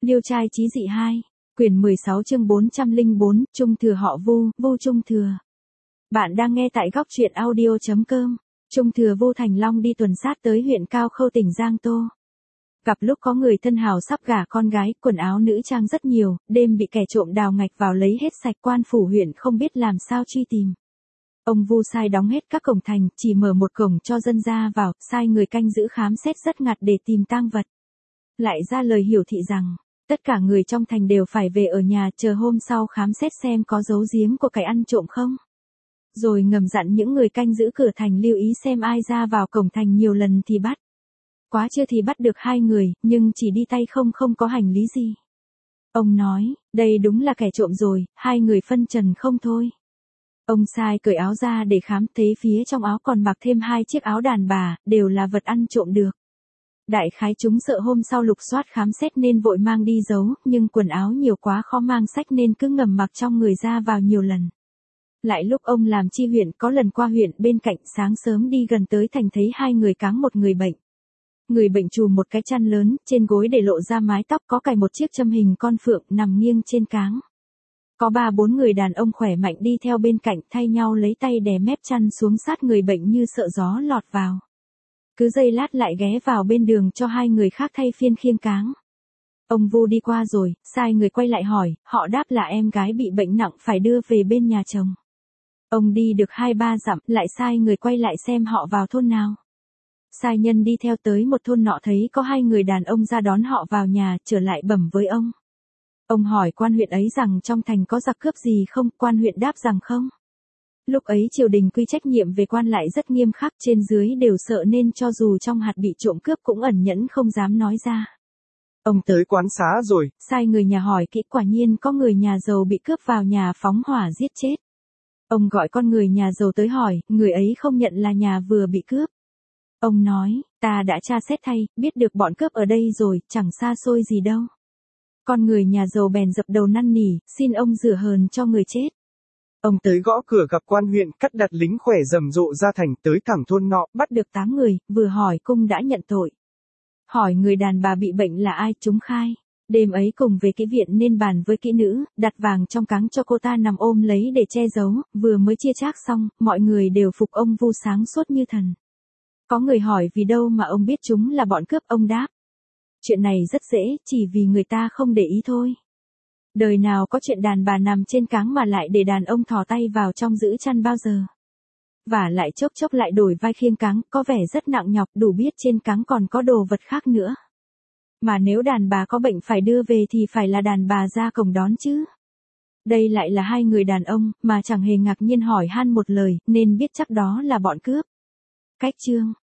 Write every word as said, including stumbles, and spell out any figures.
Liêu trai chí dị hai, quyển mười sáu chương bốn trăm lẻ bốn, Trung Thừa họ Vu, Vu Trung Thừa. Bạn đang nghe tại góc truyện audio chấm com. Trung Thừa Vu Thành Long đi tuần sát tới huyện Cao Khâu tỉnh Giang Tô. Gặp lúc có người thân hào sắp gả con gái, quần áo nữ trang rất nhiều, đêm bị kẻ trộm đào ngạch vào lấy hết sạch, quan phủ huyện không biết làm sao truy tìm. Ông Vu sai đóng hết các cổng thành, chỉ mở một cổng cho dân ra vào, sai người canh giữ khám xét rất ngặt để tìm tang vật. Lại ra lời hiểu thị rằng, tất cả người trong thành đều phải về ở nhà chờ hôm sau khám xét xem có dấu giếm của kẻ ăn trộm không. Rồi ngầm dặn những người canh giữ cửa thành lưu ý xem ai ra vào cổng thành nhiều lần thì bắt. Quá chưa thì bắt được hai người, nhưng chỉ đi tay không không có hành lý gì. Ông nói, đây đúng là kẻ trộm rồi, hai người phân trần không thôi. Ông sai cởi áo ra để khám, thấy phía trong áo còn mặc thêm hai chiếc áo đàn bà, đều là vật ăn trộm được. Đại khái chúng sợ hôm sau lục soát khám xét nên vội mang đi giấu, nhưng quần áo nhiều quá khó mang xách nên cứ ngầm mặc trong người ra vào nhiều lần. Lại lúc ông làm chi huyện có lần qua huyện bên cạnh, sáng sớm đi gần tới thành thấy hai người cáng một người bệnh. Người bệnh trùm một cái chăn lớn, trên gối để lộ ra mái tóc, có cài một chiếc châm hình con phượng nằm nghiêng trên cáng. Có ba bốn người đàn ông khỏe mạnh đi theo bên cạnh, thay nhau lấy tay đè mép chăn xuống sát người bệnh như sợ gió lọt vào. Cứ giây lát lại ghé vào bên đường cho hai người khác thay phiên khiêng cáng. Ông Vu đi qua rồi, sai người quay lại hỏi, họ đáp là em gái bị bệnh nặng phải đưa về bên nhà chồng. Ông đi được hai ba dặm, lại sai người quay lại xem họ vào thôn nào. Sai nhân đi theo tới một thôn nọ thấy có hai người đàn ông ra đón họ vào nhà, trở lại bẩm với ông. Ông hỏi quan huyện ấy rằng trong thành có giặc cướp gì không, quan huyện đáp rằng không. Lúc ấy triều đình quy trách nhiệm về quan lại rất nghiêm khắc, trên dưới đều sợ nên cho dù trong hạt bị trộm cướp cũng ẩn nhẫn không dám nói ra. Ông tới quán xá rồi. Sai người nhà hỏi kỹ, quả nhiên có người nhà giàu bị cướp vào nhà phóng hỏa giết chết. Ông gọi con người nhà giàu tới hỏi, người ấy không nhận là nhà vừa bị cướp. Ông nói, ta đã tra xét thay, biết được bọn cướp ở đây rồi, chẳng xa xôi gì đâu. Con người nhà giàu bèn dập đầu năn nỉ, xin ông rửa hờn cho người chết. Ông tới gõ cửa gặp quan huyện, cắt đặt lính khỏe rầm rộ ra thành, tới thẳng thôn nọ, bắt được tám người, vừa hỏi cung đã nhận tội. Hỏi người đàn bà bị bệnh là ai, chúng khai. Đêm ấy cùng về kỹ viện nên bàn với kỹ nữ, đặt vàng trong cáng cho cô ta nằm ôm lấy để che giấu, vừa mới chia chác xong, mọi người đều phục ông Vu sáng suốt như thần. Có người hỏi vì đâu mà ông biết chúng là bọn cướp, ông đáp. Chuyện này rất dễ, chỉ vì người ta không để ý thôi. Đời nào có chuyện đàn bà nằm trên cáng mà lại để đàn ông thò tay vào trong giữ chăn bao giờ. Và lại chốc chốc lại đổi vai khiêng cáng, có vẻ rất nặng nhọc, đủ biết trên cáng còn có đồ vật khác nữa. Mà nếu đàn bà có bệnh phải đưa về thì phải là đàn bà ra cổng đón chứ. Đây lại là hai người đàn ông, mà chẳng hề ngạc nhiên hỏi han một lời, nên biết chắc đó là bọn cướp. Cách chương